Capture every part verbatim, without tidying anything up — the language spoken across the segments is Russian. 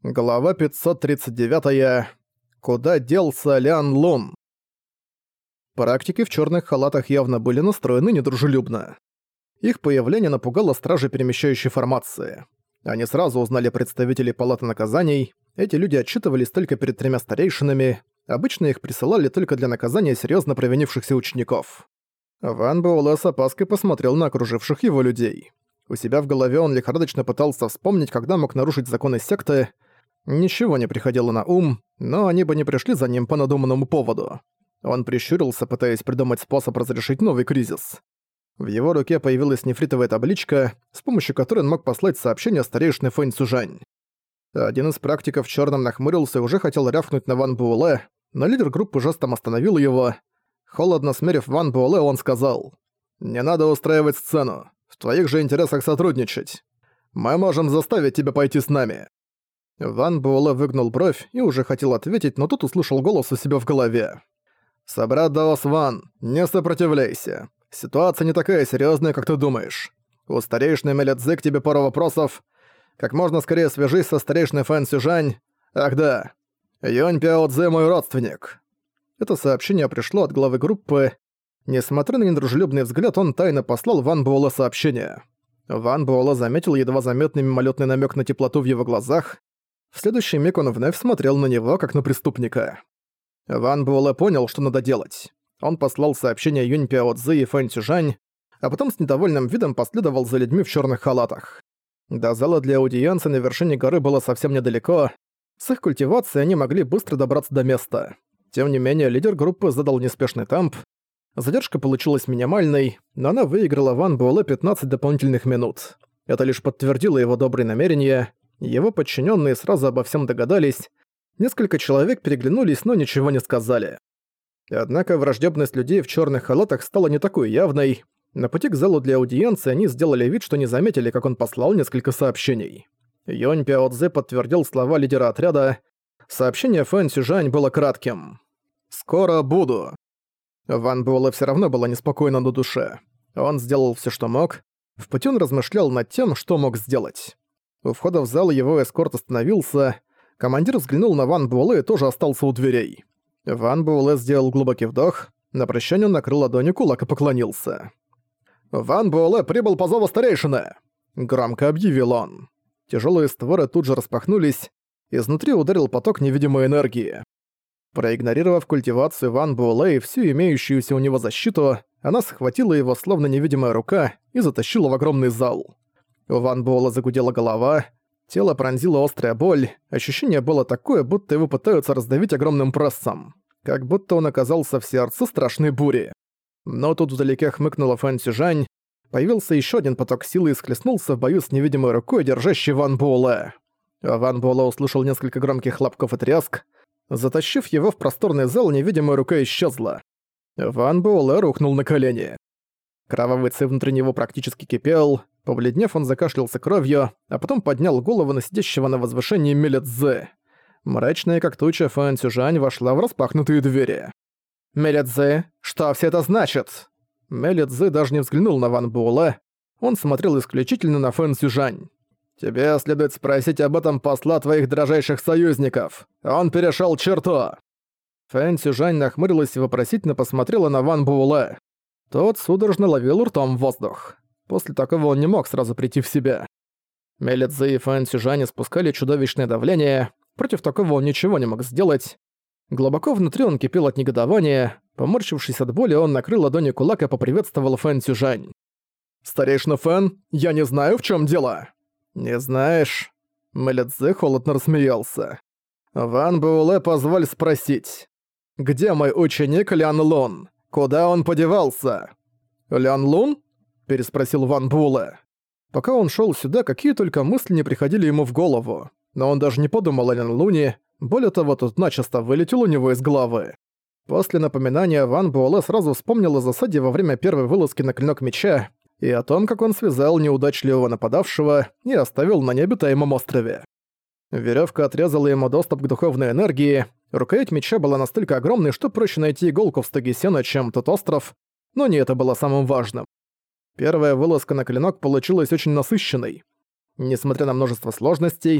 Глава пятьсот тридцать девять. Куда делся Лян Лун? Практики в черных халатах явно были настроены недружелюбно. Их появление напугало стражи перемещающей формации. Они сразу узнали представителей палаты наказаний. Эти люди отчитывались только перед тремя старейшинами. Обычно их присылали только для наказания серьезно провинившихся учеников. Ван Буэлэ с опаской посмотрел на окруживших его людей. У себя в голове он лихорадочно пытался вспомнить, когда мог нарушить законы секты. Ничего не приходило на ум, но они бы не пришли за ним по надуманному поводу. Он прищурился, пытаясь придумать способ разрешить новый кризис. В его руке появилась нефритовая табличка, с помощью которой он мог послать сообщение старейшине Фэнь Цзюжань. Один из практиков в чёрном нахмурился и уже хотел рявкнуть на Ван Буэлэ, но лидер группы жестом остановил его. Холодно смерив Ван Буэлэ, он сказал: «Не надо устраивать сцену. В твоих же интересах сотрудничать. Мы можем заставить тебя пойти с нами». Ван Буэлэ выгнул бровь и уже хотел ответить, но тут услышал голос у себя в голове. «Собрат Даос Ван, не сопротивляйся. Ситуация не такая серьезная, как ты думаешь. У старейшины Мелядзе к тебе пару вопросов. Как можно скорее свяжись со старейшиной Фэн Цзюжань. Ах да, Юнь Пяо Цзэ мой родственник». Это сообщение пришло от главы группы. Несмотря на недружелюбный взгляд, он тайно послал Ван Буэлэ сообщение. Ван Буэлэ заметил едва заметный мимолетный намек на теплоту в его глазах. В следующий миг он вновь смотрел на него, как на преступника. Ван Буэлэ понял, что надо делать. Он послал сообщение Юнь Пяо Цзэ и Фэн Цзюжань, а потом с недовольным видом последовал за людьми в черных халатах. До зала для аудиенции на вершине горы было совсем недалеко. С их культивацией они могли быстро добраться до места. Тем не менее, лидер группы задал неспешный темп. Задержка получилась минимальной, но она выиграла Ван Буэлэ пятнадцать дополнительных минут. Это лишь подтвердило его добрые намерения. Его подчиненные сразу обо всем догадались. Несколько человек переглянулись, но ничего не сказали. Однако враждебность людей в черных халатах стала не такой явной. На пути к залу для аудиенции они сделали вид, что не заметили, как он послал несколько сообщений. Юнь Пяо Цзэ подтвердил слова лидера отряда. Сообщение Фэн Цзюжань было кратким. «Скоро буду». Ван Буэлэ всё равно было неспокойно на душе. Он сделал всё, что мог. В пути он размышлял над тем, что мог сделать. У входа в зал его эскорт остановился. Командир взглянул на Ван Буэлэ и тоже остался у дверей. Ван Буэлэ сделал глубокий вдох. На прощание он накрыл ладонью кулак и поклонился. «Ван Буэлэ прибыл по зову старейшины!» — громко объявил он. Тяжелые створы тут же распахнулись. Изнутри ударил поток невидимой энергии. Проигнорировав культивацию Ван Буэлэ и всю имеющуюся у него защиту, она схватила его словно невидимая рука и затащила в огромный зал. У Ван Буэлэ загудела голова, тело пронзила острая боль, ощущение было такое, будто его пытаются раздавить огромным прессом, как будто он оказался в сердце страшной бури. Но тут вдалеке хмыкнула Фэн Цзюжань, появился еще один поток силы и схлестнулся в бою с невидимой рукой, держащей Ван Буэлэ. Ван Буэлэ услышал несколько громких хлопков и тряск. Затащив его в просторный зал, невидимая рука исчезла. Ван Буэлэ рухнул на колени. Кровавый ци внутри него практически кипел. Побледнев, он закашлялся кровью, а потом поднял голову на сидящего на возвышении Мелядзе. Мрачная как туча Фэн Цзюжань вошла в распахнутые двери. «Мелядзе, что все это значит?» Мелядзе даже не взглянул на Ван Буэлэ. Он смотрел исключительно на Фэн Цзюжань. «Тебе следует спросить об этом посла твоих дрожайших союзников. Он перешёл черту!» Фэн Цзюжань нахмурилась и вопросительно посмотрела на Ван Буэлэ. Тот судорожно ловил ртом воздух. После такого он не мог сразу прийти в себя. Мелядзе и Фэн Цзюжань испускали чудовищное давление. Против такого он ничего не мог сделать. Глубоко внутри он кипел от негодования. Поморщившись от боли, он накрыл ладонью кулак и поприветствовал Фэн Цзюжань. «Старейшина Фэн, я не знаю, в чём дело». «Не знаешь?» Мелядзе холодно рассмеялся. «Ван Буэлэ, позволь спросить. Где мой ученик Лян Лун? Куда он подевался?» «Лян Лун?» – переспросил Ван Буэлэ. Пока он шёл сюда, какие только мысли не приходили ему в голову. Но он даже не подумал о Лян Луне. Более того, тут начисто вылетел у него из головы. После напоминания Ван Буэлэ сразу вспомнил о засаде во время первой вылазки на клинок меча и о том, как он связал неудачливого нападавшего и оставил на необитаемом острове. Верёвка отрезала ему доступ к духовной энергии, рукоять меча была настолько огромной, что проще найти иголку в стоге сена, чем тот остров, но не это было самым важным. Первая вылазка на клинок получилась очень насыщенной. Несмотря на множество сложностей,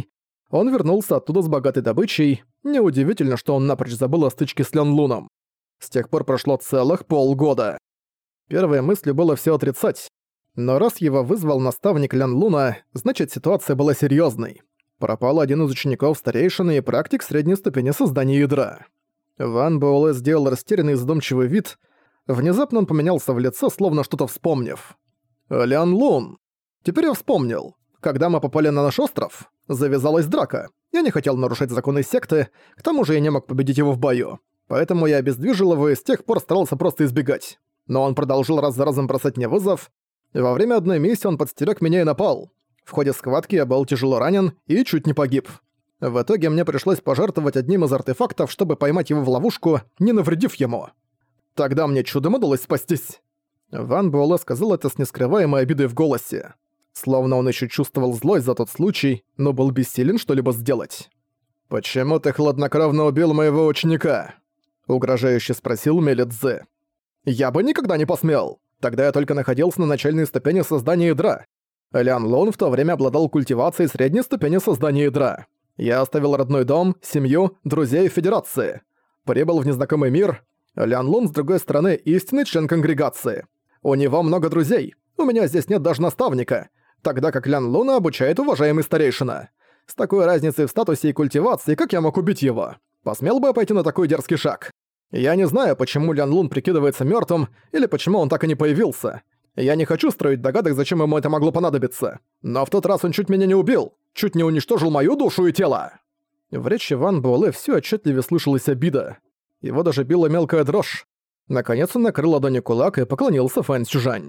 Он вернулся оттуда с богатой добычей. Неудивительно, что он напрочь забыл о стычке с Лян Луном. С тех пор прошло целых полгода. Первой мыслью было все отрицать. Но раз его вызвал наставник Лян Луна, значит ситуация была серьезной. Пропал один из учеников старейшины и практик средней ступени создания ядра. Ван Буэлэ сделал растерянный и задумчивый вид. Внезапно он поменялся в лицо, словно что-то вспомнив. «Лян Лун! Теперь я вспомнил. Когда мы попали на наш остров, завязалась драка. Я не хотел нарушать законы секты, к тому же я не мог победить его в бою. Поэтому я обездвижил его и с тех пор старался просто избегать. Но он продолжил раз за разом бросать мне вызов. Во время одной миссии он подстерёг меня и напал. В ходе схватки я был тяжело ранен и чуть не погиб. В итоге мне пришлось пожертвовать одним из артефактов, чтобы поймать его в ловушку, не навредив ему. Тогда мне чудом удалось спастись». Ван Буэлэ сказал это с нескрываемой обидой в голосе. Словно он еще чувствовал злость за тот случай, но был бессилен что-либо сделать. «Почему ты хладнокровно убил моего ученика?» — угрожающе спросил Мелидзе. «Я бы никогда не посмел. Тогда я только находился на начальной ступени создания ядра. Лян Лун в то время обладал культивацией средней ступени создания ядра. Я оставил родной дом, семью, друзей в Федерации. Прибыл в незнакомый мир. Лян Лун, с другой стороны, истинный член конгрегации. У него много друзей. У меня здесь нет даже наставника, тогда как Лян Луна обучает уважаемый старейшина. С такой разницей в статусе и культивации, как я мог убить его? Посмел бы я пойти на такой дерзкий шаг? Я не знаю, почему Лян Лун прикидывается мёртвым, или почему он так и не появился. Я не хочу строить догадок, зачем ему это могло понадобиться. Но в тот раз он чуть меня не убил, чуть не уничтожил мою душу и тело». В речи Ван Буэлэ всё отчетливее слышалась обида. Его даже била мелкая дрожь. Наконец он накрыл ладонью кулак и поклонился Фэн Цзюжань.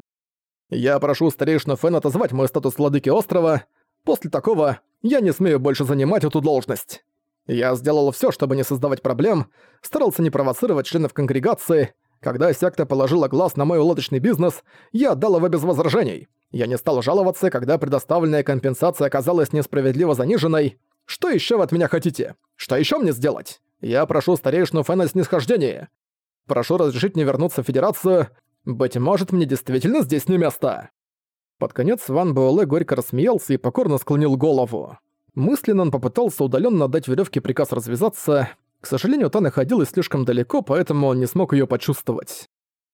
«Я прошу старейшину Фэн отозвать мой статус владыки острова. После такого я не смею больше занимать эту должность. Я сделал всё, чтобы не создавать проблем, старался не провоцировать членов конгрегации. Когда секта положила глаз на мой лодочный бизнес, я отдал его без возражений. Я не стал жаловаться, когда предоставленная компенсация оказалась несправедливо заниженной. Что ещё вы от меня хотите? Что ещё мне сделать? Я прошу старейшину Фэна о снисхождении. Прошу разрешить мне вернуться в Федерацию. Быть может, мне действительно здесь не место». Под конец Ван Буэлэ горько рассмеялся и покорно склонил голову. Мысленно он попытался удаленно отдать веревке приказ развязаться. К сожалению, та находилась слишком далеко, поэтому он не смог ее почувствовать.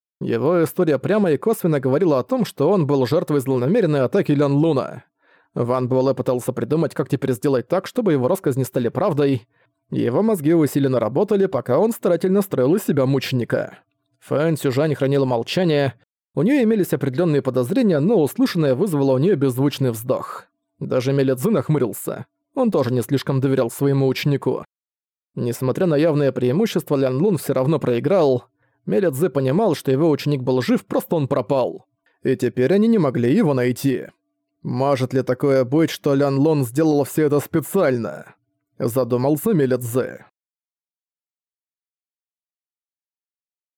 Его история прямо и косвенно говорила о том, что он был жертвой злонамеренной атаки Лян Луна. Ван Буэлэ пытался придумать, как теперь сделать так, чтобы его рассказни стали правдой. Его мозги усиленно работали, пока он старательно строил из себя мученика. Фэн Цзюжань хранила молчание. У нее имелись определенные подозрения, но услышанное вызвало у нее беззвучный вздох. Даже Мелидзе нахмурился. Он тоже не слишком доверял своему ученику. Несмотря на явное преимущество, Лян Лун все равно проиграл. Мелидзе понимал, что его ученик был жив, просто он пропал. И теперь они не могли его найти. «Может ли такое быть, что Лян Лун сделал все это специально?» Задумался Мелидзе.